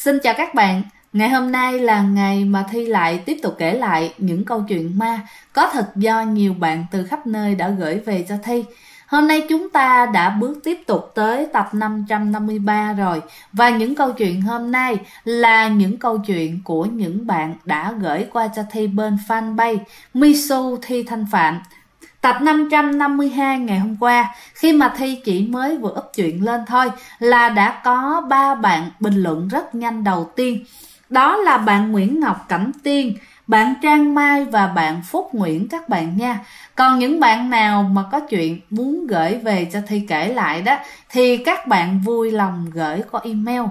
Xin chào các bạn. Ngày hôm nay là ngày mà Thi lại tiếp tục kể lại những câu chuyện ma có thật do nhiều bạn từ khắp nơi đã gửi về cho Thi. Hôm nay chúng ta đã bước tiếp tục tới tập 553 rồi. Và những câu chuyện hôm nay là những câu chuyện của những bạn đã gửi qua cho Thi bên fanpage Misu Thi Thanh Phạm. Tập 552 ngày hôm qua, khi mà Thi chỉ mới vừa up chuyện lên thôi là đã có 3 bạn bình luận rất nhanh đầu tiên. Đó là bạn Nguyễn Ngọc Cẩm Tiên, bạn Trang Mai và bạn Phúc Nguyễn các bạn nha. Còn những bạn nào mà có chuyện muốn gửi về cho Thi kể lại đó thì các bạn vui lòng gửi qua email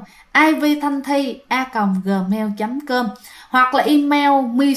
ivthanthi@gmail.com hoặc là email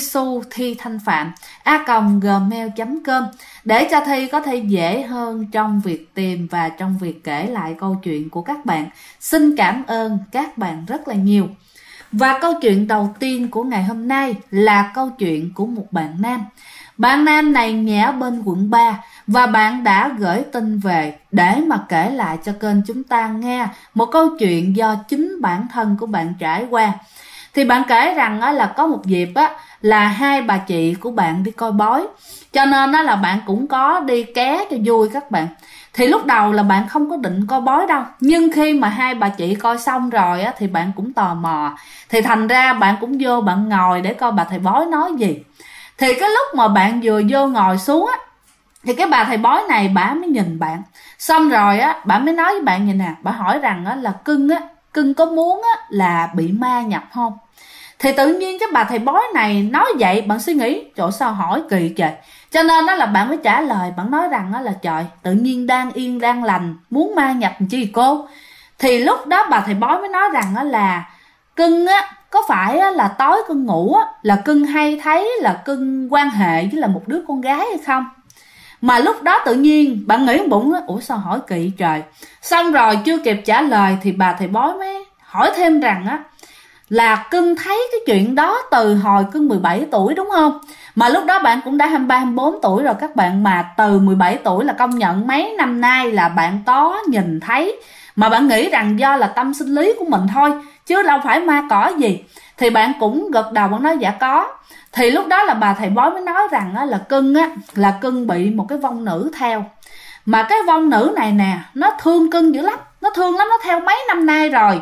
misuthitanhpham@gmail.com để cho Thi có thể dễ hơn trong việc tìm và trong việc kể lại câu chuyện của các bạn. Xin cảm ơn các bạn rất là nhiều. Và câu chuyện đầu tiên của ngày hôm nay là câu chuyện của một bạn nam. Bạn nam này nhà ở bên quận 3 và bạn đã gửi tin về để mà kể lại cho kênh chúng ta nghe một câu chuyện do chính bản thân của bạn trải qua. Thì bạn kể rằng là có một dịp là hai bà chị của bạn đi coi bói, cho nên là bạn cũng có đi ké cho vui các bạn. Thì lúc đầu là bạn không có định coi bói đâu, nhưng khi mà hai bà chị coi xong rồi thì bạn cũng tò mò, thì thành ra bạn cũng vô bạn ngồi để coi bà thầy bói nói gì. Thì cái lúc mà bạn vừa vô ngồi xuống thì cái bà thầy bói này bà mới nhìn bạn, xong rồi bà mới nói với bạn vậy nè, bà hỏi rằng là cưng có muốn là bị ma nhập không. Thì tự nhiên cái bà thầy bói này nói vậy, bạn suy nghĩ trời sao hỏi kỳ trời, cho nên là bạn mới trả lời, bạn nói rằng là trời, tự nhiên đang yên đang lành muốn ma nhập chi cô. Thì lúc đó bà thầy bói mới nói rằng là cưng có phải là tối cưng ngủ là cưng hay thấy là cưng quan hệ với là một đứa con gái hay không. Mà lúc đó tự nhiên bạn nghĩ bụng ủa sao hỏi kỳ trời. Xong rồi chưa kịp trả lời thì bà thầy bói mới hỏi thêm rằng là cưng thấy cái chuyện đó từ hồi cưng 17 tuổi đúng không? Mà lúc đó bạn cũng đã 23, 24 tuổi rồi các bạn, mà từ 17 tuổi là công nhận mấy năm nay là bạn có nhìn thấy. Mà bạn nghĩ rằng do là tâm sinh lý của mình thôi, chứ đâu phải ma cỏ gì. Thì bạn cũng gật đầu, bạn nói dạ có. Thì lúc đó là bà thầy bói mới nói rằng là cưng bị một cái vong nữ theo. Mà cái vong nữ này nè, nó thương cưng dữ lắm, nó thương lắm, nó theo mấy năm nay rồi.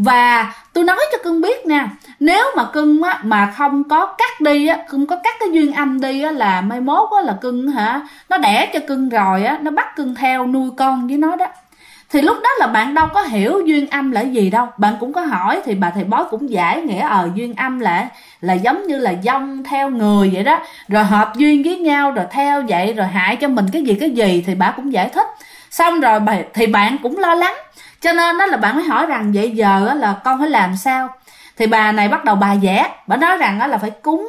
Và tôi nói cho cưng biết nha, nếu mà cưng mà không có cắt đi không có cắt cái duyên âm đi là mai mốt là cưng nó đẻ cho cưng rồi nó bắt cưng theo nuôi con với nó đó. Thì lúc đó là bạn đâu có hiểu duyên âm là gì đâu, bạn cũng có hỏi thì bà thầy bói cũng giải nghĩa duyên âm là giống như là dông theo người vậy đó, rồi hợp duyên với nhau rồi theo vậy rồi hại cho mình cái gì thì bà cũng giải thích. Xong rồi thì bạn cũng lo lắng, cho nên là bạn mới hỏi rằng vậy giờ là con phải làm sao. Thì bà này bắt đầu bài vẽ, bà nói rằng là phải cúng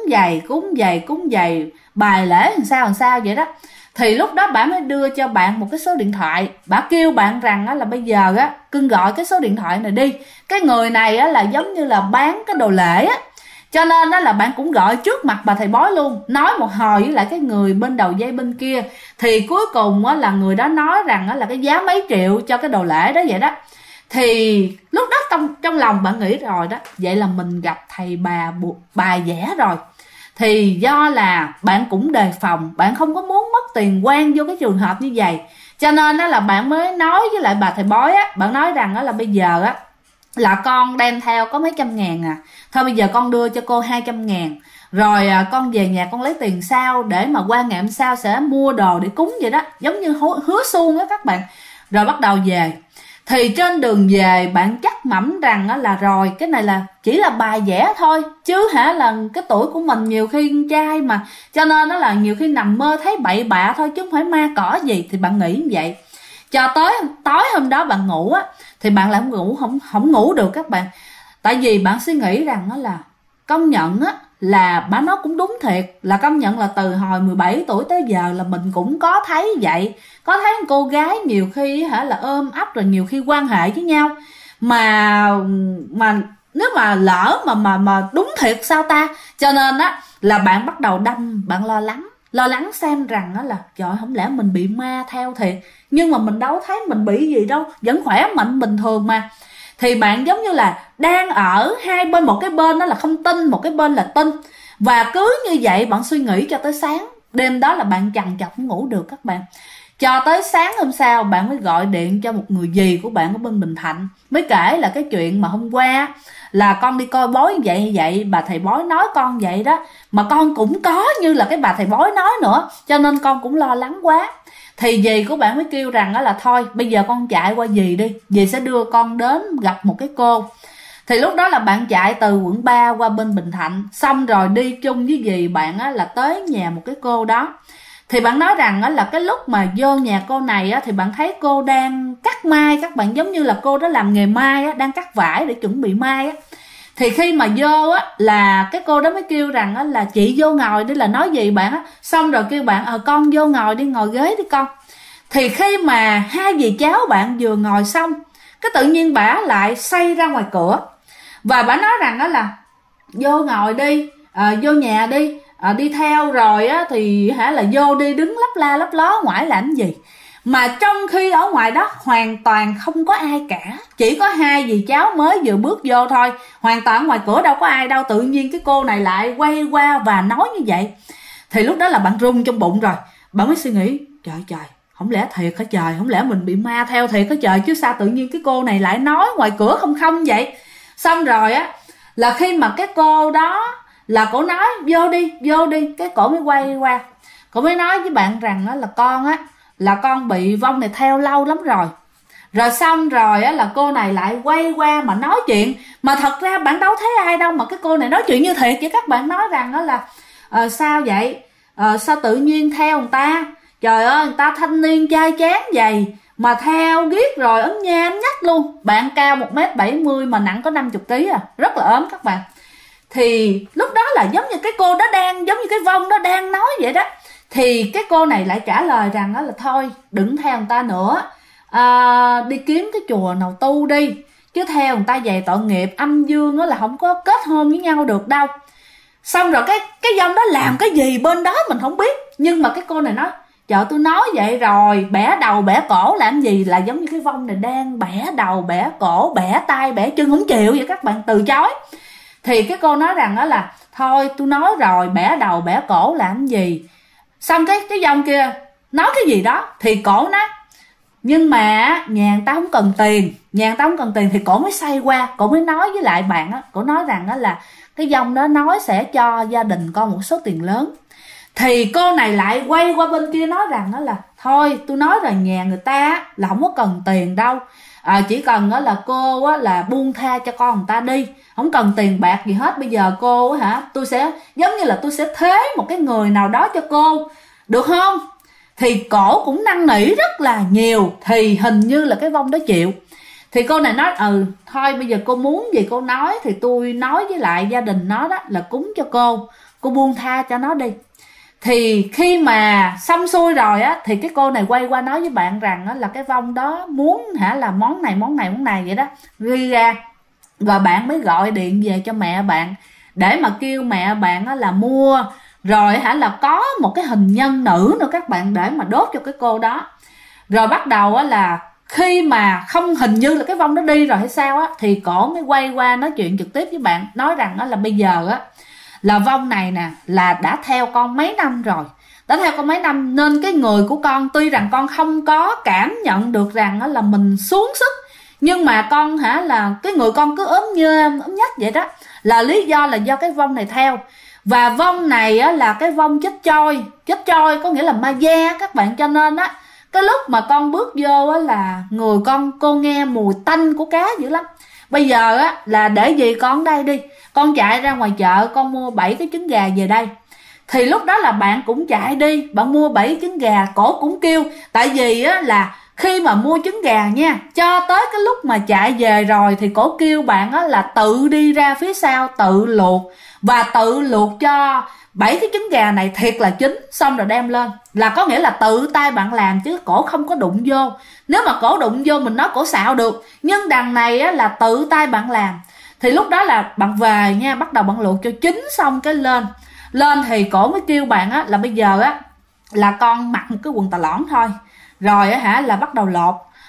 giày bài lễ làm sao vậy đó. Thì lúc đó bà mới đưa cho bạn một cái số điện thoại, bà kêu bạn rằng là bây giờ cưng gọi cái số điện thoại này đi. Cái người này là giống như là bán cái đồ lễ cho nên là bạn cũng gọi trước mặt bà thầy bói luôn, nói một hồi với lại cái người bên đầu dây bên kia. Thì cuối cùng là người đó nói rằng là cái giá mấy triệu cho cái đồ lễ đó vậy đó. Thì lúc đó trong lòng bạn nghĩ rồi đó, vậy là mình gặp thầy bà vẽ rồi. Thì do là bạn cũng đề phòng, bạn không có muốn mất tiền quan vô cái trường hợp như vậy, cho nên là bạn mới nói với lại bà thầy bói bạn nói rằng là bây giờ là con đem theo có mấy trăm ngàn thôi bây giờ con đưa cho cô 200 ngàn, rồi con về nhà con lấy tiền sau để mà qua ngày hôm sau sẽ mua đồ để cúng vậy đó, giống như hứa suông đó các bạn. Rồi bắt đầu về. Thì trên đường về bạn chắc mẩm rằng là rồi cái này là chỉ là bài vẽ thôi, chứ là cái tuổi của mình nhiều khi con trai mà, cho nên là nhiều khi nằm mơ thấy bậy bạ thôi chứ không phải ma cỏ gì. Thì bạn nghĩ như vậy. Cho tới tối hôm đó bạn ngủ thì bạn lại không ngủ được các bạn. Tại vì bạn suy nghĩ rằng là công nhận là bà nói cũng đúng thiệt, là công nhận là từ hồi 17 tuổi tới giờ là mình cũng có thấy vậy, có thấy cô gái nhiều khi là ôm ấp rồi nhiều khi quan hệ với nhau, mà nếu mà lỡ mà đúng thiệt sao ta. Cho nên là bạn bắt đầu bạn lo lắng xem rằng là trời, không lẽ mình bị ma theo thiệt, nhưng mà mình đâu thấy mình bị gì đâu, vẫn khỏe mạnh bình thường mà. thì bạn giống như là đang ở hai bên, một cái bên đó là không tin, một cái bên là tin. Và cứ như vậy bạn suy nghĩ cho tới sáng. Đêm đó là bạn trằn trọc không ngủ được các bạn. Cho tới sáng hôm sau bạn mới gọi điện cho một người dì của bạn ở bên Bình Thạnh, mới kể là cái chuyện mà hôm qua là con đi coi bói như vậy, bà thầy bói nói con vậy đó, mà con cũng có như là cái bà thầy bói nói nữa, cho nên con cũng lo lắng quá. Thì dì của bạn mới kêu rằng đó là thôi bây giờ con chạy qua dì đi, dì sẽ đưa con đến gặp một cái cô. Thì lúc đó là bạn chạy từ quận 3 qua bên Bình Thạnh, xong rồi đi chung với dì bạn á, là tới nhà một cái cô đó. Thì bạn nói rằng á, là cái lúc mà vô nhà cô này á, thì bạn thấy cô đang cắt mai, các bạn, giống như là cô đó làm nghề mai á, đang cắt vải để chuẩn bị mai á. Thì khi mà vô á, là cái cô đó mới kêu rằng á, là chị vô ngồi đi, là nói gì bạn á, xong rồi kêu bạn con vô ngồi đi, ngồi ghế đi con. Thì khi mà hai dì cháu bạn vừa ngồi xong, cái tự nhiên bả lại xoay ra ngoài cửa và bả nói rằng đó là vô ngồi đi, vô nhà đi, đi theo rồi á thì là vô đi, đứng lấp la lấp ló ngoài làm gì. Mà trong khi ở ngoài đó hoàn toàn không có ai cả, chỉ có hai dì cháu mới vừa bước vô thôi, hoàn toàn ngoài cửa đâu có ai đâu. Tự nhiên cái cô này lại quay qua và nói như vậy. Thì lúc đó là bạn run trong bụng rồi, bạn mới suy nghĩ trời, không lẽ thiệt hả trời, không lẽ mình bị ma theo thiệt hả trời, chứ sao tự nhiên cái cô này lại nói ngoài cửa không vậy. Xong rồi á là khi mà cái cô đó là cổ nói vô đi, cái cổ mới quay qua, cổ mới nói với bạn rằng á là con á là con bị vong này theo lâu lắm rồi. Rồi xong rồi á là cô này lại quay qua mà nói chuyện, mà thật ra bạn đâu thấy ai đâu mà cái cô này nói chuyện như thiệt vậy. Các bạn nói rằng á là sao vậy, sao tự nhiên theo người ta, trời ơi người ta thanh niên trai chán vậy mà theo ghét rồi ấn nha ấn nhắc luôn. Bạn cao 1m70 mà nặng có 50kg rất là ốm các bạn. Thì lúc đó là giống như cái cô đó đang, giống như cái vong đó đang nói vậy đó. Thì cái cô này lại trả lời rằng đó là thôi đừng theo người ta nữa, đi kiếm cái chùa nào tu đi, chứ theo người ta về tội nghiệp âm dương đó là không có kết hôn với nhau được đâu. Xong rồi cái vong đó làm cái gì bên đó mình không biết, nhưng mà cái cô này nói trời tôi nói vậy rồi, bẻ đầu bẻ cổ làm gì, là giống như cái vong này đang bẻ đầu bẻ cổ bẻ tay bẻ chân không chịu vậy các bạn, từ chối. Thì cái cô nói rằng đó là thôi tôi nói rồi, bẻ đầu bẻ cổ làm gì. Xong cái vong kia nói cái gì đó thì cổ nói nhưng mà nhà người ta không cần tiền, nhà người ta không cần tiền. Thì cổ mới xoay qua, cổ mới nói với lại bạn á, cổ nói rằng đó là cái vong đó nói sẽ cho gia đình con một số tiền lớn. Thì cô này lại quay qua bên kia nói rằng đó là thôi tôi nói rồi, nhà người ta là không có cần tiền đâu, chỉ cần đó là cô á là buông tha cho con người ta đi, không cần tiền bạc gì hết. Bây giờ cô hả, tôi sẽ giống như là tôi sẽ thế một cái người nào đó cho cô được không. Thì cổ cũng năn nỉ rất là nhiều, thì hình như là cái vong đó chịu. Thì cô này nói thôi bây giờ cô muốn gì cô nói, thì tôi nói với lại gia đình nó đó là cúng cho cô buông tha cho nó đi. Thì khi mà xong xuôi rồi á thì cái cô này quay qua nói với bạn rằng á là cái vong đó muốn là món này vậy đó, ghi ra. Rồi bạn mới gọi điện về cho mẹ bạn để mà kêu mẹ bạn á là mua, rồi là có một cái hình nhân nữ nữa các bạn, để mà đốt cho cái cô đó. Rồi bắt đầu á là khi mà không, hình như là cái vong đó đi rồi hay sao á, thì cổ mới quay qua nói chuyện trực tiếp với bạn, nói rằng á là bây giờ á là vong này nè là đã theo con mấy năm rồi, nên cái người của con tuy rằng con không có cảm nhận được rằng là mình xuống sức, nhưng mà con là cái người con cứ ốm nhách vậy đó, là lý do là do cái vong này theo. Và vong này á là cái vong chết trôi có nghĩa là ma da các bạn. Cho nên á cái lúc mà con bước vô á là người cô nghe mùi tanh của cá dữ lắm. Bây giờ á là để gì con đây đi, con chạy ra ngoài chợ con mua 7 cái trứng gà về đây. Thì lúc đó là bạn cũng chạy đi, bạn mua 7 trứng gà. Cổ cũng kêu, tại vì á là khi mà mua trứng gà nha, cho tới cái lúc mà chạy về rồi thì cổ kêu bạn á là tự đi ra phía sau tự luộc, và tự luộc cho 7 cái trứng gà này thiệt là chín, xong rồi đem lên. Là có nghĩa là tự tay bạn làm chứ cổ không có đụng vô. Nếu mà cổ đụng vô mình nói cổ xạo được, nhưng đằng này á là tự tay bạn làm. Thì lúc đó là bạn về nha, bắt đầu bạn luộc cho chín xong cái lên thì cổ mới kêu bạn á là bây giờ á là con mặc một cái quần tà lõn thôi, rồi á là bắt đầu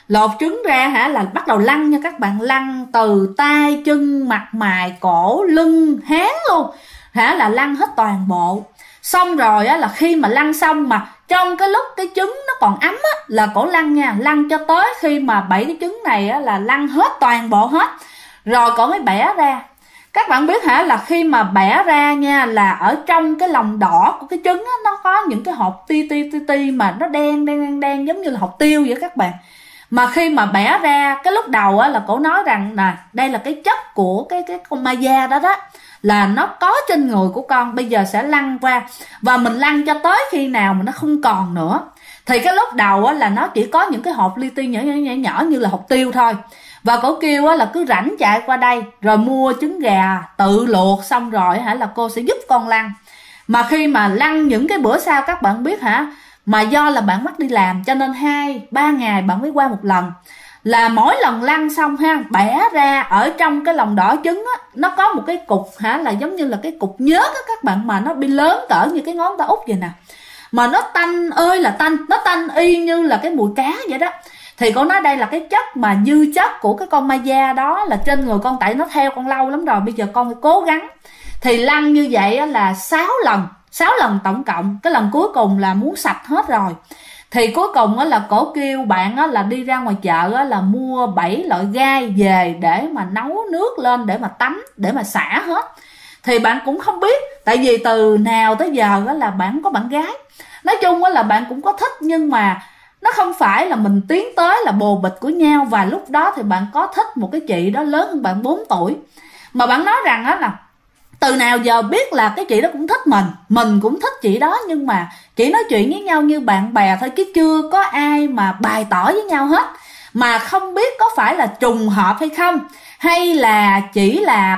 Lột trứng ra hả là bắt đầu lăn nha các bạn, lăn từ tay chân mặt mày cổ lưng háng luôn hả, là lăn hết toàn bộ. Xong rồi á, là khi mà lăn xong mà trong cái lúc cái trứng nó còn ấm á, là cổ lăn nha, lăn cho tới khi mà 7 cái trứng này á, là lăn hết toàn bộ hết rồi cổ mới bẻ ra. Các bạn biết hả, là khi mà bẻ ra nha, là ở trong cái lòng đỏ của cái trứng á, nó có những cái hột ti mà nó đen giống như là hột tiêu vậy các bạn. Mà khi mà bẻ ra cái lúc đầu á, là cổ nói rằng nè, đây là cái chất của cái con ma da đó đó, là nó có trên người của con, bây giờ sẽ lăn qua và mình lăn cho tới khi nào mà nó không còn nữa. Thì cái lúc đầu á, là nó chỉ có những cái hột li ti nhỏ như là hột tiêu thôi. Và cổ kêu á, là cứ rảnh chạy qua đây rồi mua trứng gà tự luộc xong rồi hả, là cô sẽ giúp con lăn. Mà khi mà lăn những cái bữa sau các bạn biết hả, mà do là bạn mắc đi làm cho nên 2-3 ngày bạn mới qua một lần, là mỗi lần lăn xong ha, bẻ ra ở trong cái lòng đỏ trứng á, nó có một cái cục hả, là giống như là cái cục nhớt á các bạn, mà nó bị lớn cỡ như cái ngón tay út vậy nè, mà nó tanh ơi là tanh, nó tanh y như là cái mùi cá vậy đó. Thì cô nói đây là cái chất mà dư chất của cái con ma da đó là trên người con, tại nó theo con lâu lắm rồi, bây giờ con phải cố gắng. Thì lăn như vậy á, là 6 lần tổng cộng, cái lần cuối cùng là muốn sạch hết rồi. Thì cuối cùng á, là cổ kêu bạn á, là đi ra ngoài chợ á, là mua 7 loại gai về để mà nấu nước lên để mà tắm, để mà xả hết. Thì bạn cũng không biết, tại vì từ nào tới giờ á, là bạn có bạn gái. Nói chung á, là bạn cũng có thích, nhưng mà nó không phải là mình tiến tới là bồ bịch của nhau. Và lúc đó thì bạn có thích một cái chị đó lớn hơn bạn 4 tuổi, mà bạn nói rằng á, là từ nào giờ biết là cái chị đó cũng thích mình cũng thích chị đó, nhưng mà chỉ nói chuyện với nhau như bạn bè thôi, chứ chưa có ai mà bày tỏ với nhau hết. Mà không biết có phải là trùng hợp hay không, hay là chỉ là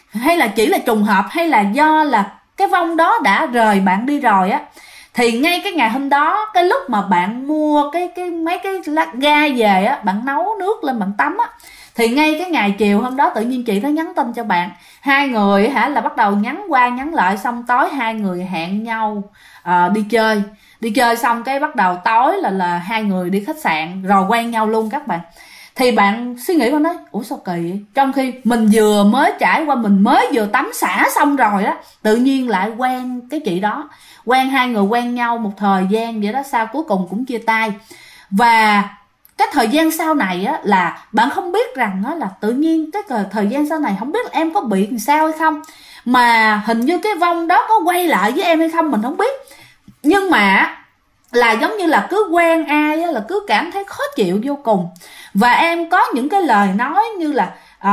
trùng hợp, hay là do là cái vong đó đã rời bạn đi rồi á. Thì ngay cái ngày hôm đó, cái lúc mà bạn mua mấy cái lát gai về á, bạn nấu nước lên bạn tắm á, thì ngay cái ngày chiều hôm đó tự nhiên chị nó nhắn tin cho bạn. Hai người hả, là bắt đầu nhắn qua nhắn lại, xong tối hai người hẹn nhau đi chơi xong cái bắt đầu tối là hai người đi khách sạn rồi quen nhau luôn các bạn. Thì bạn suy nghĩ, con nói ủa sao kỳ vậy? Trong khi mình vừa mới trải qua, mình mới vừa tắm xả xong rồi á, tự nhiên lại quen cái chị đó. Hai người quen nhau một thời gian vậy đó, sau cuối cùng cũng chia tay. Và cái thời gian sau này á, là bạn không biết rằng á, là tự nhiên cái thời gian sau này không biết là em có bị làm sao hay không, mà hình như cái vong đó có quay lại với em hay không mình không biết. Nhưng mà là giống như là cứ quen ai á, là cứ cảm thấy khó chịu vô cùng. Và em có những cái lời nói như là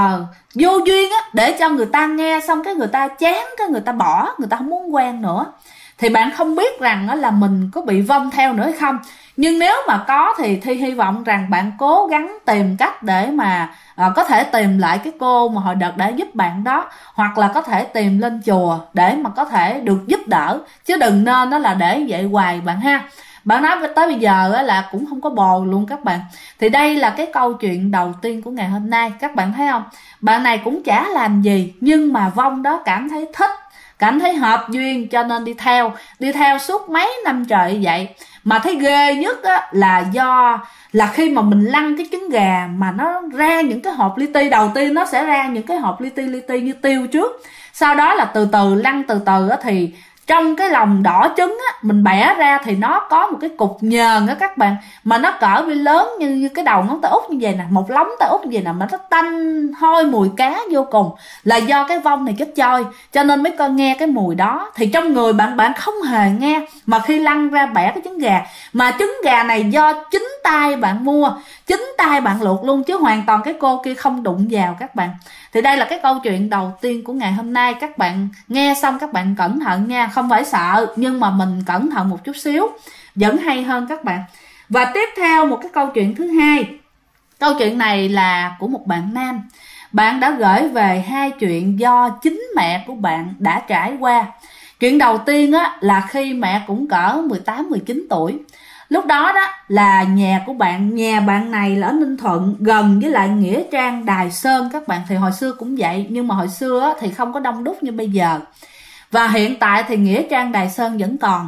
vô duyên á, để cho người ta nghe xong cái người ta chán, cái người ta bỏ, người ta không muốn quen nữa. Thì bạn không biết rằng á, là mình có bị vong theo nữa hay không. Nhưng nếu mà có thì hy vọng rằng bạn cố gắng tìm cách để mà có thể tìm lại cái cô mà hồi đợt đã giúp bạn đó, hoặc là có thể tìm lên chùa để mà có thể được giúp đỡ, chứ đừng nên đó là để vậy hoài bạn ha. Bạn nói tới bây giờ là cũng không có bồ luôn các bạn. Thì đây là cái câu chuyện đầu tiên của ngày hôm nay, các bạn thấy không? Bạn này cũng chả làm gì, nhưng mà vong đó cảm thấy thích, cảm thấy hợp duyên, cho nên đi theo suốt mấy năm trời vậy. Mà thấy ghê nhất á, là do là khi mà mình lăn cái trứng gà mà nó ra những cái hột li ti, đầu tiên nó sẽ ra những cái hột li ti như tiêu trước, sau đó là từ từ lăn á, thì trong cái lòng đỏ trứng á, mình bẻ ra thì nó có một cái cục nhờn á các bạn, mà nó cỡ bị lớn như cái đầu ngón tay út như vậy nè, một lóng tay út như vậy nè, mà nó tanh hôi mùi cá vô cùng. Là do cái vong này chết trôi cho nên mới con nghe cái mùi đó. Thì trong người bạn không hề nghe, mà khi lăn ra bẻ cái trứng gà, mà trứng gà này do chính tay bạn mua, chính tay bạn luộc luôn, chứ hoàn toàn cái cô kia không đụng vào các bạn. Thì đây là cái câu chuyện đầu tiên của ngày hôm nay. Các bạn nghe xong các bạn cẩn thận nha, không phải sợ, nhưng mà mình cẩn thận một chút xíu vẫn hay hơn các bạn. Và tiếp theo một cái câu chuyện thứ hai. Câu chuyện này là của một bạn nam. Bạn đã gửi về hai chuyện do chính mẹ của bạn đã trải qua. Chuyện đầu tiên á, là khi mẹ cũng cỡ 18-19 tuổi. Lúc đó đó là nhà bạn này là ở Ninh Thuận, gần với lại Nghĩa Trang Đài Sơn các bạn. Thì hồi xưa cũng vậy, nhưng mà hồi xưa thì không có đông đúc như bây giờ. Và hiện tại thì Nghĩa Trang Đài Sơn vẫn còn.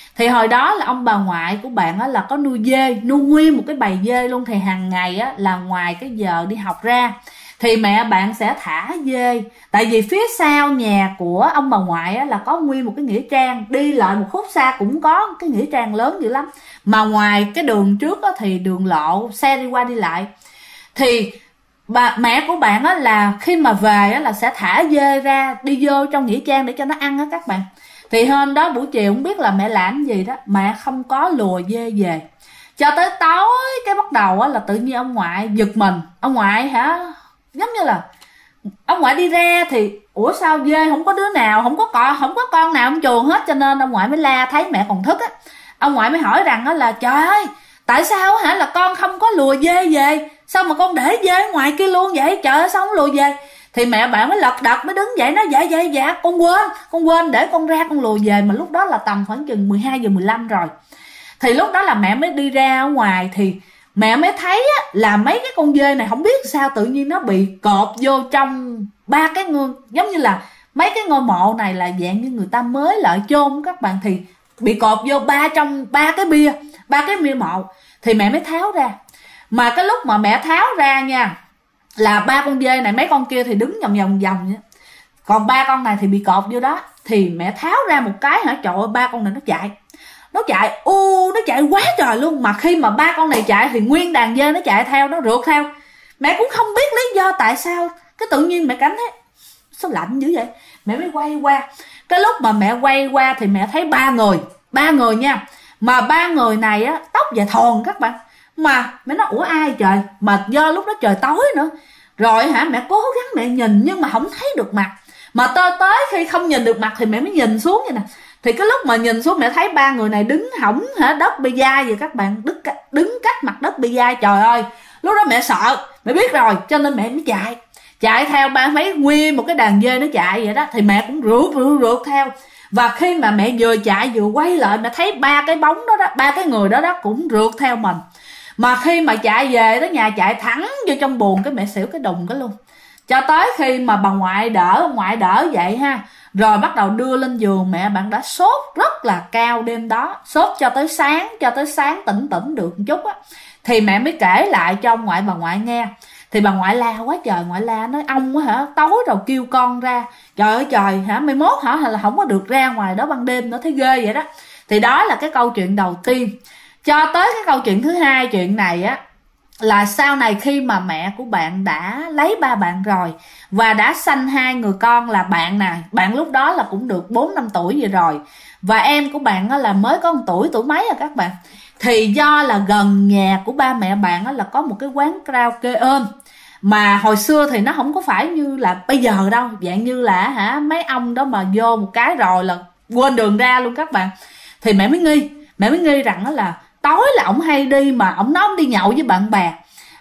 Thì hồi đó là ông bà ngoại của bạn á là có nuôi dê, nuôi nguyên một cái bầy dê luôn. Thì hàng ngày á là ngoài cái giờ đi học ra thì mẹ bạn sẽ thả dê. Tại vì phía sau nhà của ông bà ngoại á là có nguyên một cái nghĩa trang, đi lại một khúc xa cũng có cái nghĩa trang lớn dữ lắm. Mà ngoài cái đường trước á thì đường lộ, xe đi qua đi lại. Thì mẹ của bạn á là khi mà về á là sẽ thả dê ra đi vô trong nghĩa trang để cho nó ăn á các bạn. Thì hôm đó buổi chiều không biết là mẹ làm gì đó, mẹ không có lùa dê về. Cho tới tối cái bắt đầu á là tự nhiên ông ngoại giật mình. Ông ngoại hả, giống như là ông ngoại đi ra thì ủa sao dê không có đứa nào, không có con nào trong chuồng hết. Cho nên ông ngoại mới la, thấy mẹ còn thức á, ông ngoại mới hỏi rằng á là trời ơi tại sao hả là con không có lùa dê về, sao mà con để dê ở ngoài kia luôn vậy, trời ơi sao không lùa về. Thì mẹ bạn mới lật đật mới đứng dậy nói dạ con quên để con ra con lùa về. Mà lúc đó là tầm khoảng chừng 12 giờ 15 rồi. Thì lúc đó là mẹ mới đi ra ở ngoài thì mẹ mới thấy á, là mấy cái con dê này không biết sao tự nhiên nó bị cọp vô trong ba cái ngôi, giống như là mấy cái ngôi mộ này là dạng như người ta mới lại chôn các bạn, thì bị cọp vô trong ba cái bia mộ. Thì mẹ mới tháo ra. Mà cái lúc mà mẹ tháo ra nha, là ba con dê này, mấy con kia thì đứng vòng vậy, còn ba con này thì bị cọp vô đó. Thì mẹ tháo ra một cái hả, trời ơi ba con này nó chạy quá trời luôn. Mà khi mà ba con này chạy thì nguyên đàn dê nó chạy theo, nó rượt theo. Mẹ cũng không biết lý do tại sao, cái tự nhiên mẹ cảm thấy sao lạnh dữ vậy. Mẹ mới quay qua. Cái lúc mà mẹ quay qua thì mẹ thấy ba người nha. Mà ba người này á tóc dài thòn các bạn. Mà mẹ nói ủa ai trời, mà do lúc đó trời tối nữa. Rồi hả, mẹ cố gắng mẹ nhìn nhưng mà không thấy được mặt. Mà tới khi không nhìn được mặt thì mẹ mới nhìn xuống vậy nè. Thì cái lúc mà nhìn xuống mẹ thấy ba người này đứng hỏng hả đất bê dai vậy các bạn, đứng cách mặt đất bê dai. Trời ơi, lúc đó mẹ sợ, mẹ biết rồi, cho nên mẹ mới chạy theo ba mấy nguyên một cái đàn dê nó chạy vậy đó. Thì mẹ cũng rượt theo. Và khi mà mẹ vừa chạy vừa quay lại, mẹ thấy ba cái bóng đó, ba cái người đó cũng rượt theo mình. Mà khi mà chạy về tới nhà, chạy thẳng vô trong buồng, cái mẹ xỉu cái đùng cái luôn. Cho tới khi mà bà ngoại đỡ vậy ha, rồi bắt đầu đưa lên giường, mẹ bạn đã sốt rất là cao đêm đó, sốt cho tới sáng tỉnh được một chút á. Thì mẹ mới kể lại cho ông ngoại bà ngoại nghe. Thì bà ngoại la quá trời, ngoại la nói ông hả tối rồi kêu con ra, trời ơi trời hả, mai mốt hả là không có được ra ngoài đó ban đêm nữa, thấy ghê vậy đó. Thì đó là cái câu chuyện đầu tiên. Cho tới cái câu chuyện thứ hai, chuyện này á là sau này khi mà mẹ của bạn đã lấy ba bạn rồi và đã sanh hai người con, là bạn này, bạn lúc đó là cũng được 4-5 tuổi vậy rồi, và em của bạn á là mới có 1 tuổi mấy à các bạn. Thì do là gần nhà của ba mẹ bạn á là có một cái quán karaoke ôm, mà hồi xưa thì nó không có phải như là bây giờ đâu, dạng như là hả mấy ông đó mà vô một cái rồi là quên đường ra luôn các bạn. Thì mẹ mới nghi rằng đó là tối là ổng hay đi, mà ổng nói ổng đi nhậu với bạn bè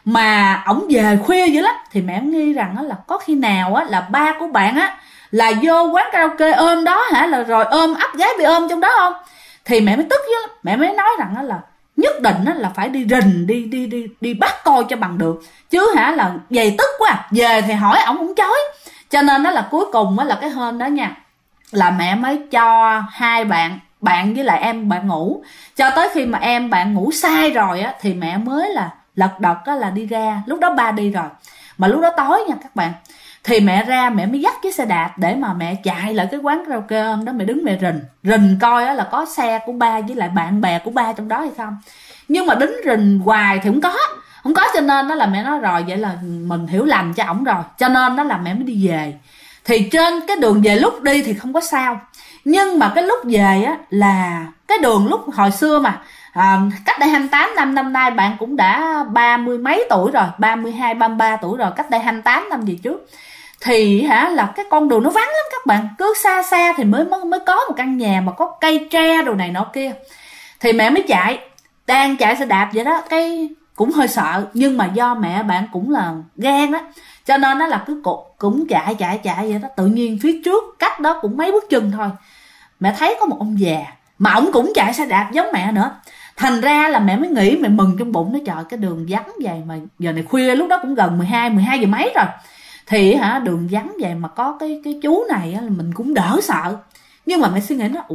mà ổng về khuya dữ lắm. Thì mẹ nghi rằng đó là có khi nào á là ba của bạn á là vô quán karaoke ôm đó hả, là rồi ôm ấp gái bị ôm trong đó không. Thì mẹ mới tức dữ lắm, mẹ mới nói rằng đó là nhất định là phải đi rình, đi bắt coi cho bằng được chứ hả, là về tức quá, về thì hỏi ổng cũng chối. Cho nên đó là cuối cùng đó là cái hôm đó nha, là mẹ mới cho hai bạn với lại em bạn ngủ, cho tới khi mà em bạn ngủ sai rồi á thì mẹ mới là lật đật á là đi ra. Lúc đó ba đi rồi, mà lúc đó tối nha các bạn. Thì mẹ ra, mẹ mới dắt chiếc xe đạp để mà mẹ chạy lại cái quán karaoke đó, mẹ đứng mẹ rình coi á là có xe của ba với lại bạn bè của ba trong đó hay không. Nhưng mà đứng rình hoài thì không có, cho nên đó là mẹ nói rồi vậy là mình hiểu lầm cho ổng rồi, cho nên đó là mẹ mới đi về. Thì trên cái đường về lúc đi thì không có sao, nhưng mà cái lúc về á là cái đường lúc hồi xưa mà cách đây 28 năm, năm nay bạn cũng đã 30 mấy tuổi rồi, 32, 33 tuổi rồi, cách đây 28 năm gì trước. Thì hả là cái con đường nó vắng lắm các bạn, cứ xa thì mới có một căn nhà mà có cây tre đồ này nọ kia. Thì mẹ mới đang chạy xe đạp vậy đó, cái cũng hơi sợ, nhưng mà do mẹ bạn cũng là gan á, cho nên nó là cứ cũng chạy vậy đó. Tự nhiên phía trước cách đó cũng mấy bước chân thôi, mẹ thấy có một ông già mà ổng cũng chạy xe đạp giống mẹ nữa. Thành ra là mẹ mới nghĩ, mẹ mừng trong bụng, nói trời cái đường vắng vậy mà giờ này khuya, lúc đó cũng gần 12 giờ mấy rồi, thì hả đường vắng vậy mà có cái chú này á, là mình cũng đỡ sợ. Nhưng mà mẹ suy nghĩ nó ủa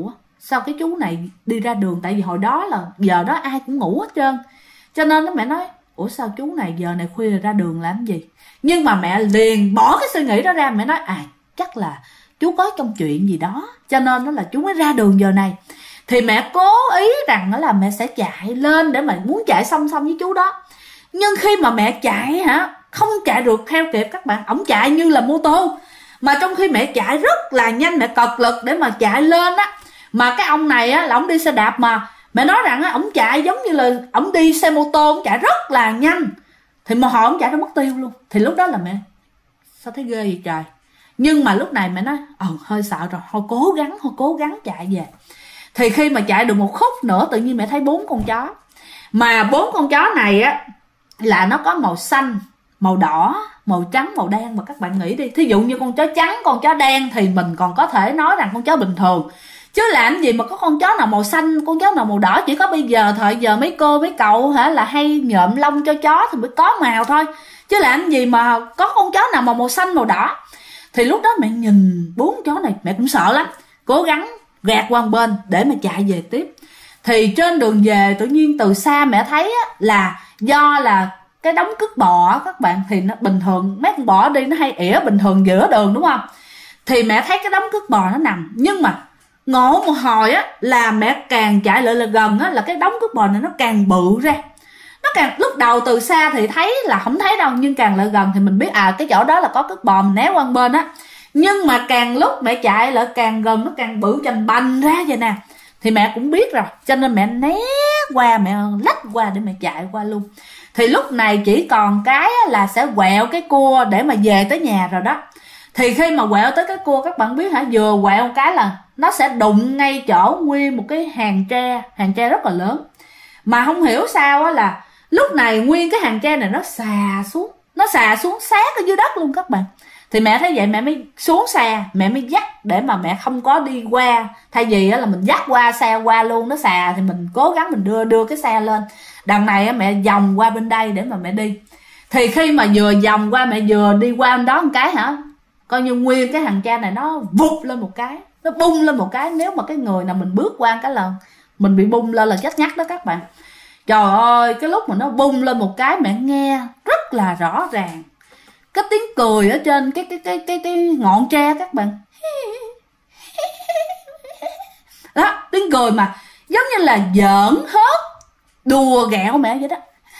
sao cái chú này đi ra đường, tại vì hồi đó là giờ đó ai cũng ngủ hết trơn, cho nên mẹ nói ủa sao chú này giờ này khuya ra đường làm gì. Nhưng mà mẹ liền bỏ cái suy nghĩ đó ra, mẹ nói chắc là chú có trong chuyện gì đó cho nên đó là chú mới ra đường giờ này. Thì mẹ cố ý rằng đó là mẹ sẽ chạy lên để mà muốn chạy song song với chú đó. Nhưng khi mà mẹ chạy không chạy được theo kịp các bạn, ổng chạy như là mô tô, mà trong khi mẹ chạy rất là nhanh, mẹ cật lực để mà chạy lên á, mà cái ông này là ổng đi xe đạp, mà mẹ nói rằng ổng chạy giống như là ổng đi xe mô tô, ổng chạy rất là nhanh, thì mà họ ổng chạy nó mất tiêu luôn. Thì lúc đó là mẹ sao thấy ghê vậy trời. Nhưng mà lúc này mẹ nói hơi sợ rồi, thôi cố gắng chạy về. Thì khi mà chạy được một khúc nữa, tự nhiên mẹ thấy 4 con chó, mà 4 con chó này á là nó có màu xanh, màu đỏ, màu trắng, màu đen. Mà các bạn nghĩ đi, thí dụ như con chó trắng, con chó đen thì mình còn có thể nói rằng con chó bình thường, chứ làm gì mà có con chó nào màu xanh, con chó nào màu đỏ. Chỉ có bây giờ thời giờ mấy cô mấy cậu là hay nhuộm lông cho chó thì mới có màu thôi, chứ làm gì mà có con chó nào mà màu xanh màu đỏ. Thì lúc đó mẹ nhìn 4 chó này mẹ cũng sợ lắm, cố gắng gạt qua một bên để mà chạy về tiếp. Thì trên đường về tự nhiên từ xa mẹ thấy là do là cái đống cứt bò các bạn, thì nó bình thường mấy con bò đi nó hay ỉa bình thường giữa đường đúng không, thì mẹ thấy cái đống cứt bò nó nằm. Nhưng mà ngộ một hồi là mẹ càng chạy lại là gần là cái đống cứt bò này nó càng bự ra. Nó càng, lúc đầu từ xa thì thấy là không thấy đâu, nhưng càng lại gần thì mình biết cái chỗ đó là có cứt bò, mình né qua bên á. Nhưng mà càng lúc mẹ chạy lại càng gần, nó càng bự chành bành ra vậy nè. Thì mẹ cũng biết rồi, cho nên mẹ né qua, mẹ lách qua để mẹ chạy qua luôn. Thì lúc này chỉ còn cái là sẽ quẹo cái cua để mà về tới nhà rồi đó. Thì khi mà quẹo tới cái cua các bạn biết vừa quẹo cái là nó sẽ đụng ngay chỗ nguyên một cái hàng tre rất là lớn. Mà không hiểu sao là lúc này nguyên cái hàng tre này nó xà xuống sát ở dưới đất luôn các bạn. Thì mẹ thấy vậy mẹ mới xuống xe, mẹ mới dắt để mà mẹ không có đi qua. Thay vì là mình dắt qua xe qua luôn, nó xà thì mình cố gắng mình đưa cái xe lên. Đằng này mẹ vòng qua bên đây để mà mẹ đi. Thì khi mà vừa vòng qua, mẹ vừa đi qua bên đó một cái coi như nguyên cái hàng tre này nó vụt lên một cái, nó bung lên một cái. Nếu mà cái người nào mình bước qua cái lần mình bị bung lên là chết ngắt đó các bạn. Trời ơi, cái lúc mà nó bung lên một cái mẹ nghe rất là rõ ràng cái tiếng cười ở trên cái ngọn tre các bạn. Đó, tiếng cười mà giống như là giỡn hớt, đùa ghẹo mẹ vậy đó.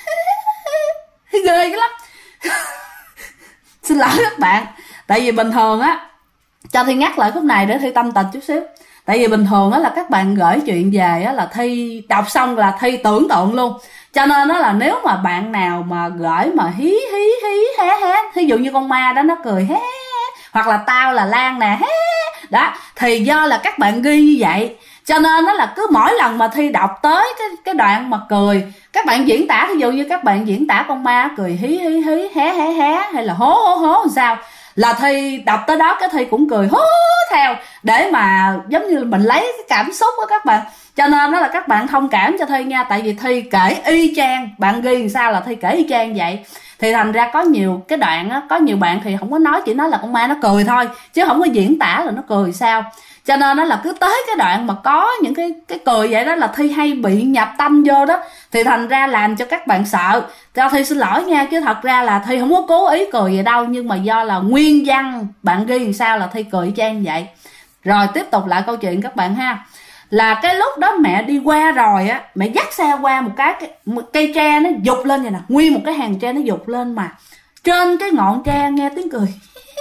Ghê lắm. Xin lỗi các bạn, tại vì bình thường cho Thi ngắt lại khúc này để Thi tâm tình chút xíu. Tại vì bình thường là các bạn gửi chuyện về là Thi đọc xong là Thi tưởng tượng luôn. Cho nên là nếu mà bạn nào mà gửi mà hí hé, thí dụ như con ma đó nó cười hé, hoặc là tao là Lan nè hé đó, thì do là các bạn ghi như vậy. Cho nên là cứ mỗi lần mà Thi đọc tới cái đoạn mà cười, các bạn diễn tả, ví dụ như các bạn diễn tả con ma cười hí hé hay là hố làm sao, là Thi đọc tới đó cái Thi cũng cười hố theo, để mà giống như là mình lấy cái cảm xúc đó các bạn. Cho nên đó là các bạn thông cảm cho Thi nha, tại vì Thi kể y chang, bạn ghi làm sao là Thi kể y chang vậy. Thì thành ra có nhiều cái đoạn có nhiều bạn thì không có nói, chỉ nói là con ma nó cười thôi, chứ không có diễn tả là nó cười sao. Cho nên là cứ tới cái đoạn mà có những cái cười vậy đó là Thi hay bị nhập tâm vô đó, thì thành ra làm cho các bạn sợ. Cho Thi xin lỗi nha, chứ thật ra là Thi không có cố ý cười vậy đâu, nhưng mà do là nguyên văn bạn ghi làm sao là Thi cười trang vậy. Rồi tiếp tục lại câu chuyện các bạn ha. Là cái lúc đó mẹ đi qua rồi mẹ dắt xe qua một cây tre nó giục lên vậy nè, nguyên một cái hàng tre nó giục lên, mà trên cái ngọn tre nghe tiếng cười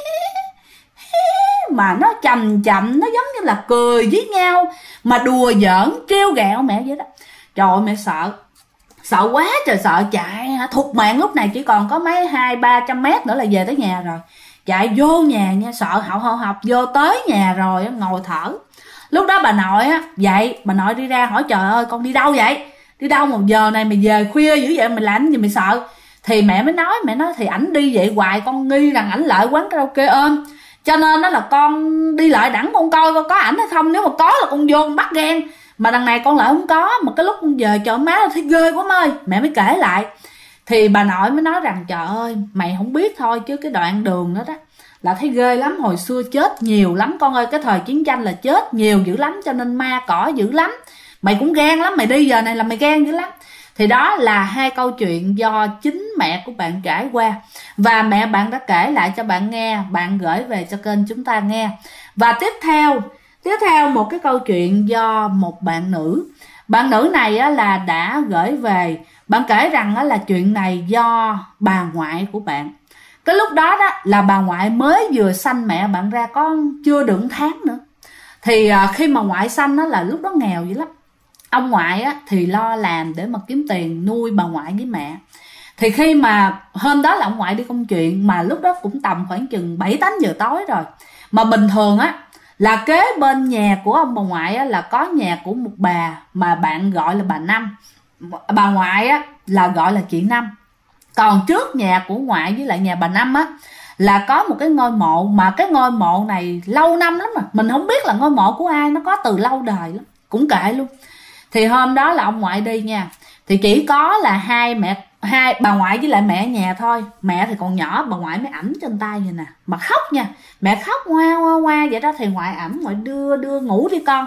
mà nó chậm, nó giống như là cười với nhau, mà đùa giỡn trêu ghẹo mẹ vậy đó. Trời ơi, mẹ sợ quá trời sợ, chạy thục mạng. Lúc này chỉ còn có mấy 200-300 mét nữa là về tới nhà rồi. Chạy vô nhà nha, sợ học vô tới nhà rồi ngồi thở. Lúc đó bà nội dậy, bà nội đi ra hỏi trời ơi con đi đâu vậy, đi đâu một giờ này mày về khuya dữ vậy, mày làm gì mày sợ. Thì mẹ mới nói thì ảnh đi vậy hoài, con nghi rằng ảnh lại quán karaoke ôm, cho nên đó là con đi lại đẳng con coi có ảnh hay không, nếu mà có là con vô con bắt ghen, mà đằng này con lại không có. Mà cái lúc con về trời má là thấy ghê quá ơi. Mẹ mới kể lại thì bà nội mới nói rằng trời ơi mày không biết thôi, chứ cái đoạn đường đó là thấy ghê lắm. Hồi xưa chết nhiều lắm con ơi, cái thời chiến tranh là chết nhiều dữ lắm, cho nên ma cỏ dữ lắm. Mày cũng ghen lắm, mày đi giờ này là mày ghen dữ lắm. Thì đó là hai câu chuyện do chính mẹ của bạn trải qua, và mẹ bạn đã kể lại cho bạn nghe, bạn gửi về cho kênh chúng ta nghe. Và tiếp theo một cái câu chuyện do một bạn nữ. Bạn nữ này á, là đã gửi về, bạn kể rằng á, là chuyện này do bà ngoại của bạn. Cái lúc đó đó là bà ngoại mới vừa sanh mẹ bạn ra có chưa được 1 tháng nữa. Thì khi mà ngoại sanh á, là lúc đó nghèo dữ lắm. Ông ngoại á, thì lo làm để mà kiếm tiền nuôi bà ngoại với mẹ. Thì khi mà hôm đó là ông ngoại đi công chuyện, mà lúc đó cũng tầm khoảng chừng 7-8 giờ tối rồi. Mà bình thường á là kế bên nhà của ông bà ngoại á, là có nhà của một bà mà bạn gọi là bà Năm. Bà ngoại á là gọi là chị Năm. Còn trước nhà của ngoại với lại nhà bà Năm á là có một cái ngôi mộ, mà cái ngôi mộ này lâu năm lắm, mà mình không biết là ngôi mộ của ai, nó có từ lâu đời lắm, cũng kệ luôn. Thì hôm đó là ông ngoại đi nha, thì chỉ có là hai bà ngoại với lại mẹ ở nhà thôi. Mẹ thì còn nhỏ, bà ngoại mới ẵm trên tay vậy nè, mà khóc nha, mẹ khóc ngoa ngoa ngoa vậy đó. Thì ngoại ẵm, ngoại đưa ngủ đi con.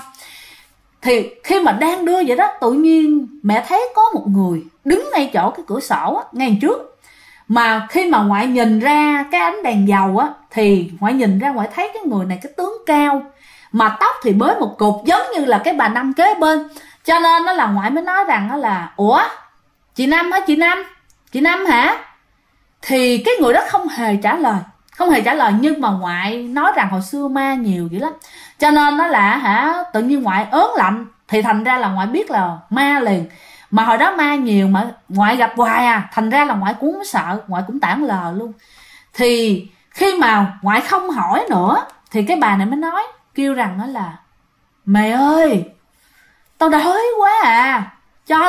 Thì khi mà đang đưa vậy đó, tự nhiên mẹ thấy có một người đứng ngay chỗ cái cửa sổ á, ngay trước. Mà khi mà ngoại nhìn ra cái ánh đèn dầu á, thì ngoại nhìn ra, ngoại thấy cái người này cái tướng cao, mà tóc thì bới một cục giống như là cái bà Năm kế bên. Cho nên đó là ngoại mới nói rằng đó là: ủa, chị Năm hả, chị Năm hả? Thì cái người đó không hề trả lời, nhưng mà ngoại nói rằng hồi xưa ma nhiều dữ lắm, cho nên nó là tự nhiên ngoại ớn lạnh, thì thành ra là ngoại biết là ma liền. Mà hồi đó ma nhiều mà ngoại gặp hoài à, thành ra là ngoại cũng sợ, ngoại cũng tản lờ luôn. Thì khi mà ngoại không hỏi nữa, thì cái bà này mới nói, kêu rằng đó là: mày ơi, tao đói quá à, cho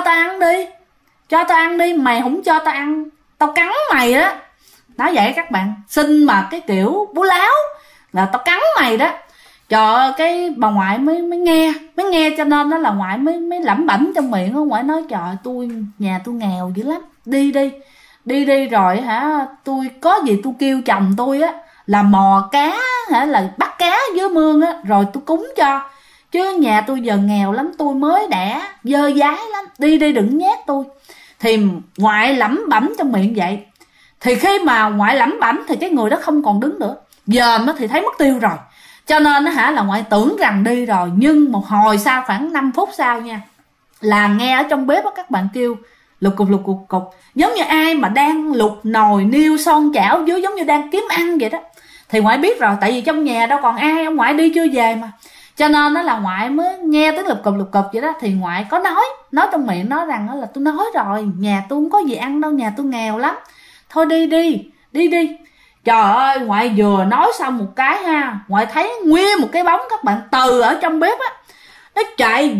tao ăn đi, mày không cho tao ăn tao cắn mày đó. Nói vậy các bạn, xin mà cái kiểu bú láo là tao cắn mày đó. Trời ơi, cái bà ngoại mới nghe, cho nên đó là ngoại mới lẩm bẩm trong miệng đó. Ngoại nói: trời, nhà tôi nghèo dữ lắm, đi rồi tôi có gì tôi kêu chồng tôi á là mò cá là bắt cá dưới mương á, rồi tôi cúng cho, chứ nhà tôi giờ nghèo lắm, tôi mới đẻ dơ dái lắm, đi đừng nhát tôi. Thì ngoại lẩm bẩm trong miệng vậy. Thì khi mà ngoại lẩm bẩm thì cái người đó không còn đứng nữa, giờ nó thì thấy mất tiêu rồi, cho nên là ngoại tưởng rằng đi rồi. Nhưng một hồi sau, khoảng 5 phút sau nha, là nghe ở trong bếp đó, các bạn kêu lục cục, giống như ai mà đang lục nồi niêu son chảo dưới, giống như đang kiếm ăn vậy đó. Thì ngoại biết rồi, tại vì trong nhà đâu còn ai, ông ngoại đi chưa về mà, cho nên đó là ngoại mới nghe tới lục cục vậy đó. Thì ngoại có nói trong miệng, nói rằng đó là: tôi nói rồi, nhà tôi không có gì ăn đâu, nhà tôi nghèo lắm, thôi đi. Trời ơi, ngoại vừa nói xong một cái ngoại thấy nguyên một cái bóng, các bạn, từ ở trong bếp á, nó chạy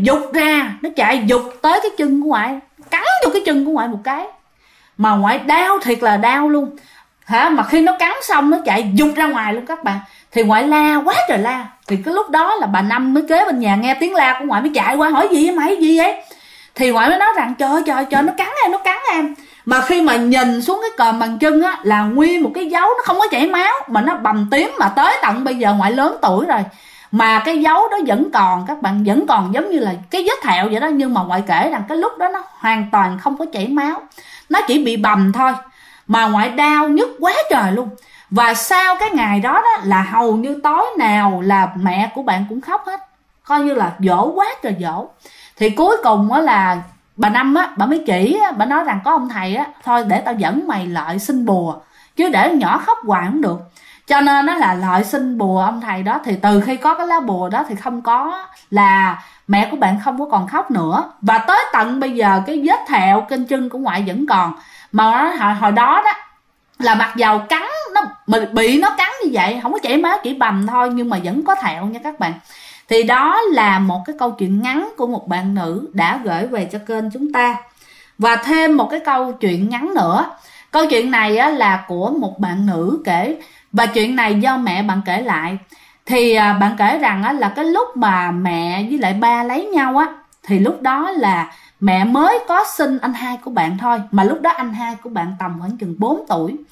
giục tới cái chân của ngoại, cắn vô cái chân của ngoại một cái, mà ngoại đau thiệt là đau luôn mà khi nó cắn xong nó chạy giục ra ngoài luôn, các bạn. Thì ngoại la quá trời la. Thì cái lúc đó là bà Năm mới kế bên nhà nghe tiếng la của ngoại, mới chạy qua hỏi: gì vậy mày, gì vậy? Thì ngoại mới nói rằng: trời, nó cắn em. Mà khi mà nhìn xuống cái còm bằng chân á, là nguyên một cái dấu, nó không có chảy máu mà nó bầm tím, mà tới tận bây giờ ngoại lớn tuổi rồi mà cái dấu đó vẫn còn, các bạn, vẫn còn giống như là cái vết thẹo vậy đó. Nhưng mà ngoại kể rằng cái lúc đó nó hoàn toàn không có chảy máu, nó chỉ bị bầm thôi, mà ngoại đau nhức quá trời luôn. Và sau cái ngày đó đó là hầu như tối nào là mẹ của bạn cũng khóc hết, coi như là dỗ quá trời dỗ. Thì cuối cùng á là bà Năm á, bà mới chỉ, bà nói rằng có ông thầy á, thôi để tao dẫn mày lại xin bùa, chứ để nhỏ khóc hoài không được. Cho nên nó là lại xin bùa ông thầy đó. Thì từ khi có cái lá bùa đó thì không có, là mẹ của bạn không có còn khóc nữa. Và tới tận bây giờ cái vết thẹo trên chân của ngoại vẫn còn. Mà hồi đó đó là mặc dầu cắn nó, bị nó cắn như vậy, không có chảy máu, chỉ bầm thôi, nhưng mà vẫn có thẹo nha các bạn. Thì đó là một cái câu chuyện ngắn của một bạn nữ đã gửi về cho kênh chúng ta. Và thêm một cái câu chuyện ngắn nữa. Câu chuyện này á, là của một bạn nữ kể, và chuyện này do mẹ bạn kể lại. Thì bạn kể rằng á, là cái lúc mà mẹ với lại ba lấy nhau á, thì lúc đó là mẹ mới có sinh anh hai của bạn thôi, mà lúc đó anh hai của bạn tầm khoảng chừng 4 tuổi.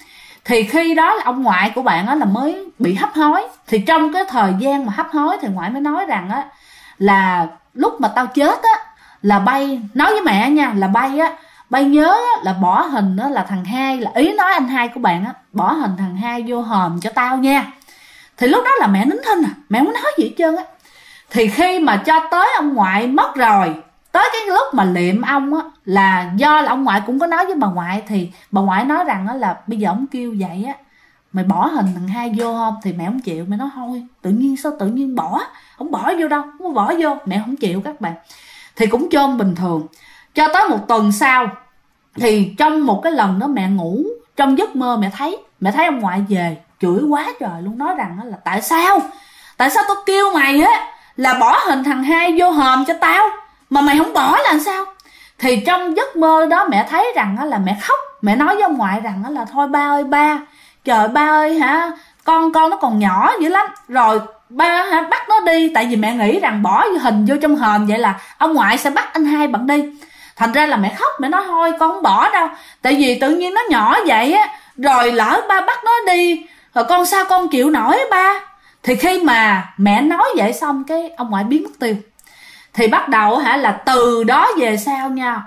Thì khi đó là ông ngoại của bạn á là mới bị hấp hối. Thì trong cái thời gian mà hấp hối thì ngoại mới nói rằng á là lúc mà tao chết á là bay, nói với mẹ nha, là bay nhớ á, là bỏ hình á là thằng Hai, là ý nói anh hai của bạn á, bỏ hình thằng Hai vô hòm cho tao nha. Thì lúc đó là mẹ nín thinh mẹ không nói gì hết trơn á. Thì khi mà cho tới ông ngoại mất rồi, tới cái lúc mà liệm ông á, là do là ông ngoại cũng có nói với bà ngoại, thì bà ngoại nói rằng á là bây giờ ông kêu vậy á, mày bỏ hình thằng Hai vô không? Thì mẹ không chịu, mẹ nói thôi, tự nhiên sao tự nhiên bỏ, không bỏ vô đâu, không bỏ vô, mẹ không chịu các bạn. Thì cũng chôn bình thường. Cho tới một tuần sau, thì trong một cái lần đó mẹ ngủ, trong giấc mơ mẹ thấy ông ngoại về, chửi quá trời luôn, nói rằng là tại sao tao kêu mày á là bỏ hình thằng Hai vô hòm cho tao mà mày không bỏ là sao? Thì trong giấc mơ đó mẹ thấy rằng là mẹ khóc, mẹ nói với ông ngoại rằng là thôi ba ơi ba, trời ba ơi hả, con nó còn nhỏ dữ lắm rồi, ba hả bắt nó đi. Tại vì mẹ nghĩ rằng bỏ hình vô trong hòm vậy là ông ngoại sẽ bắt anh Hai bạn đi. Thành ra là mẹ khóc, mẹ nói thôi con không bỏ đâu, tại vì tự nhiên nó nhỏ vậy á, rồi lỡ ba bắt nó đi rồi con sao con chịu nổi ba. Thì khi mà mẹ nói vậy xong cái ông ngoại biến mất tiêu. Thì bắt đầu hả là từ đó về sau nha,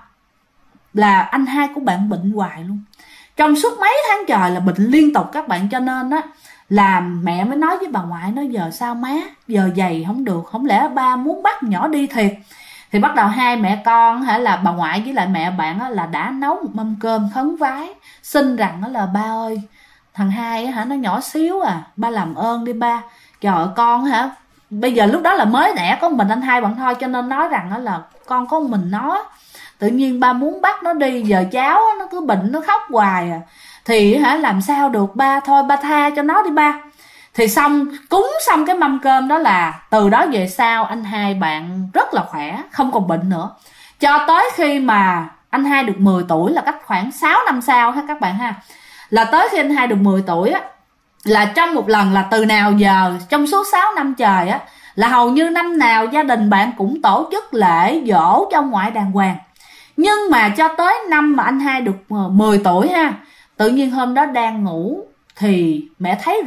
là anh Hai của bạn bệnh hoài luôn, trong suốt mấy tháng trời là bệnh liên tục các bạn. Cho nên á là mẹ mới nói với bà ngoại, nói giờ sao má, giờ giày không được, không lẽ ba muốn bắt nhỏ đi thiệt. Thì bắt đầu hai mẹ con hả là bà ngoại với lại mẹ bạn á, là đã nấu một mâm cơm khấn vái, xin rằng là ba ơi, thằng Hai hả nó nhỏ xíu à, ba làm ơn đi ba. Trời ơi con hả, bây giờ lúc đó là mới đẻ có mình anh Hai bạn thôi, cho nên nói rằng là con có mình nó, tự nhiên ba muốn bắt nó đi, giờ cháu nó cứ bệnh nó khóc hoài à, thì hả làm sao được ba, thôi ba tha cho nó đi ba. Thì cúng xong cái mâm cơm đó là từ đó về sau anh Hai bạn rất là khỏe, không còn bệnh nữa. Cho tới khi mà anh Hai được 10 tuổi là cách khoảng 6 năm sau ha các bạn ha, là tới khi anh Hai được 10 tuổi á, là trong một lần là từ nào giờ trong suốt 6 năm trời á, là hầu như năm nào gia đình bạn cũng tổ chức lễ dỗ cho ông ngoại đàng hoàng. Nhưng mà cho tới năm mà anh Hai được 10 tuổi ha, tự nhiên hôm đó đang ngủ thì mẹ thấy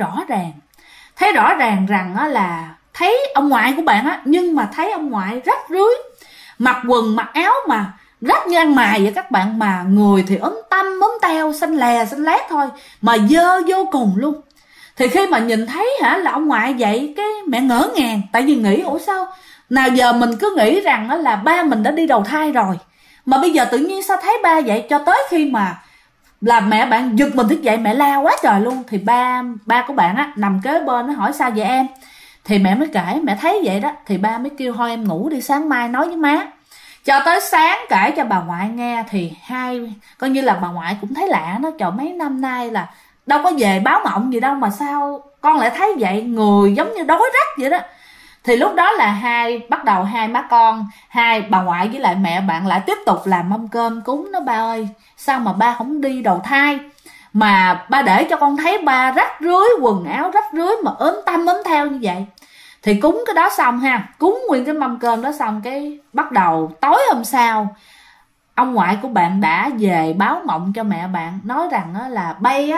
rõ ràng rằng á là thấy ông ngoại của bạn á, nhưng mà thấy ông ngoại rách rưới, mặc quần mặc áo mà rách như ăn mày vậy các bạn, mà người thì ốm teo xanh lè xanh lét thôi, mà dơ vô cùng luôn. Thì khi mà nhìn thấy hả là ông ngoại vậy, cái mẹ ngỡ ngàng, tại vì nghĩ ủa sao nào giờ mình cứ nghĩ rằng á là ba mình đã đi đầu thai rồi, mà bây giờ tự nhiên sao thấy ba vậy. Cho tới khi mà là mẹ bạn giật mình thức dậy, mẹ la quá trời luôn. Thì ba của bạn á nằm kế bên, nó hỏi sao vậy em. Thì mẹ mới kể, mẹ thấy vậy đó, thì ba mới kêu thôi em ngủ đi, sáng mai nói với má. Cho tới sáng kể cho bà ngoại nghe, thì hai coi như là bà ngoại cũng thấy lạ, nó trời mấy năm nay là đâu có về báo mộng gì đâu mà sao con lại thấy vậy, người giống như đói rách vậy đó. Thì lúc đó là bắt đầu hai má con, bà ngoại với lại mẹ bạn lại tiếp tục làm mâm cơm cúng. Nó ba ơi, sao mà ba không đi đầu thai mà ba để cho con thấy ba rách rưới, quần áo rách rưới mà ốm theo như vậy. Thì cúng cái đó xong ha, cúng nguyên cái mâm cơm đó xong, cái bắt đầu tối hôm sau ông ngoại của bạn đã về báo mộng cho mẹ bạn, nói rằng là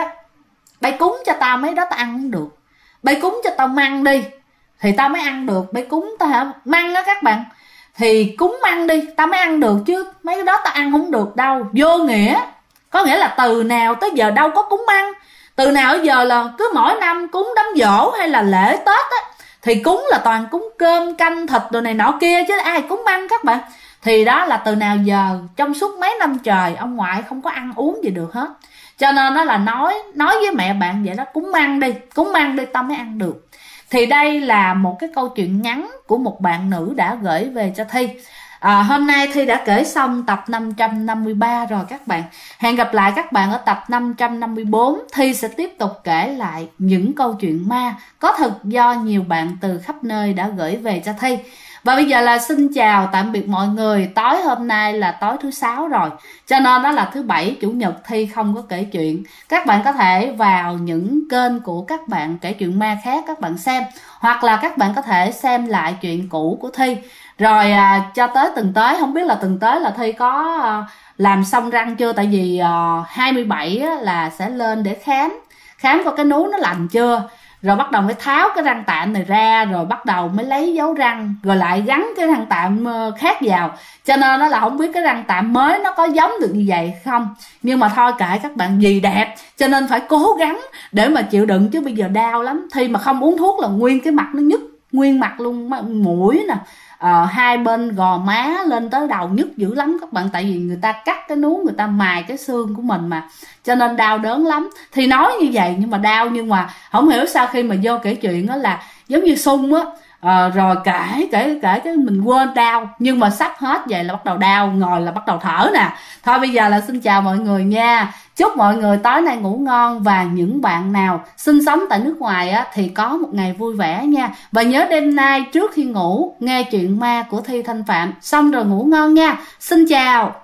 bay cúng cho tao mấy đó tao ăn không được, bay cúng cho tao măng đi thì tao mới ăn được. Bay cúng tao hả, măng á các bạn, thì cúng măng đi tao mới ăn được, chứ mấy cái đó tao ăn không được đâu. Vô nghĩa, có nghĩa là từ nào tới giờ đâu có cúng măng, từ nào tới giờ là cứ mỗi năm cúng đám giỗ hay là lễ Tết á, thì cúng là toàn cúng cơm canh thịt đồ này nọ kia, chứ ai cúng măng các bạn. Thì đó là từ nào giờ trong suốt mấy năm trời ông ngoại không có ăn uống gì được hết. Cho nên nó là nói với mẹ bạn vậy đó, cúng măng đi tao mới ăn được. Thì đây là một cái câu chuyện ngắn của một bạn nữ đã gửi về cho Thi. Hôm nay Thi đã kể xong tập 553 rồi các bạn. Hẹn gặp lại các bạn ở tập 554. Thi sẽ tiếp tục kể lại những câu chuyện ma có thật do nhiều bạn từ khắp nơi đã gửi về cho Thi. Và bây giờ là xin chào tạm biệt mọi người. Tối hôm nay là tối thứ 6 rồi, cho nên đó là thứ Bảy, Chủ nhật Thi không có kể chuyện. Các bạn có thể vào những kênh của các bạn kể chuyện ma khác các bạn xem, hoặc là các bạn có thể xem lại chuyện cũ của Thi. Rồi cho tới tuần tới, không biết là tuần tới là Thi có làm xong răng chưa, tại vì 27 là sẽ lên để khám khám coi cái núi nó lành chưa, rồi bắt đầu mới tháo cái răng tạm này ra, rồi bắt đầu mới lấy dấu răng rồi lại gắn cái răng tạm khác vào. Cho nên nó là không biết cái răng tạm mới nó có giống được như vậy không. Nhưng mà thôi kệ các bạn, vì đẹp cho nên phải cố gắng để mà chịu đựng, chứ bây giờ đau lắm. Thi mà không uống thuốc là nguyên cái mặt nó nhức nguyên mặt luôn, mũi nè, hai bên gò má lên tới đầu nhức dữ lắm các bạn. Tại vì người ta cắt cái núi, người ta mài cái xương của mình mà, cho nên đau đớn lắm. Thì nói như vậy nhưng mà đau, nhưng mà không hiểu sao khi mà vô kể chuyện đó là giống như sung á. Rồi kể cái mình quên đau, nhưng mà sắp hết vậy là bắt đầu đau, ngồi là bắt đầu thở nè. Thôi bây giờ là xin chào mọi người nha, chúc mọi người tối nay ngủ ngon, và những bạn nào sinh sống tại nước ngoài á thì có một ngày vui vẻ nha. Và nhớ đêm nay trước khi ngủ nghe chuyện ma của Thi Thanh Phạm xong rồi ngủ ngon nha. Xin chào.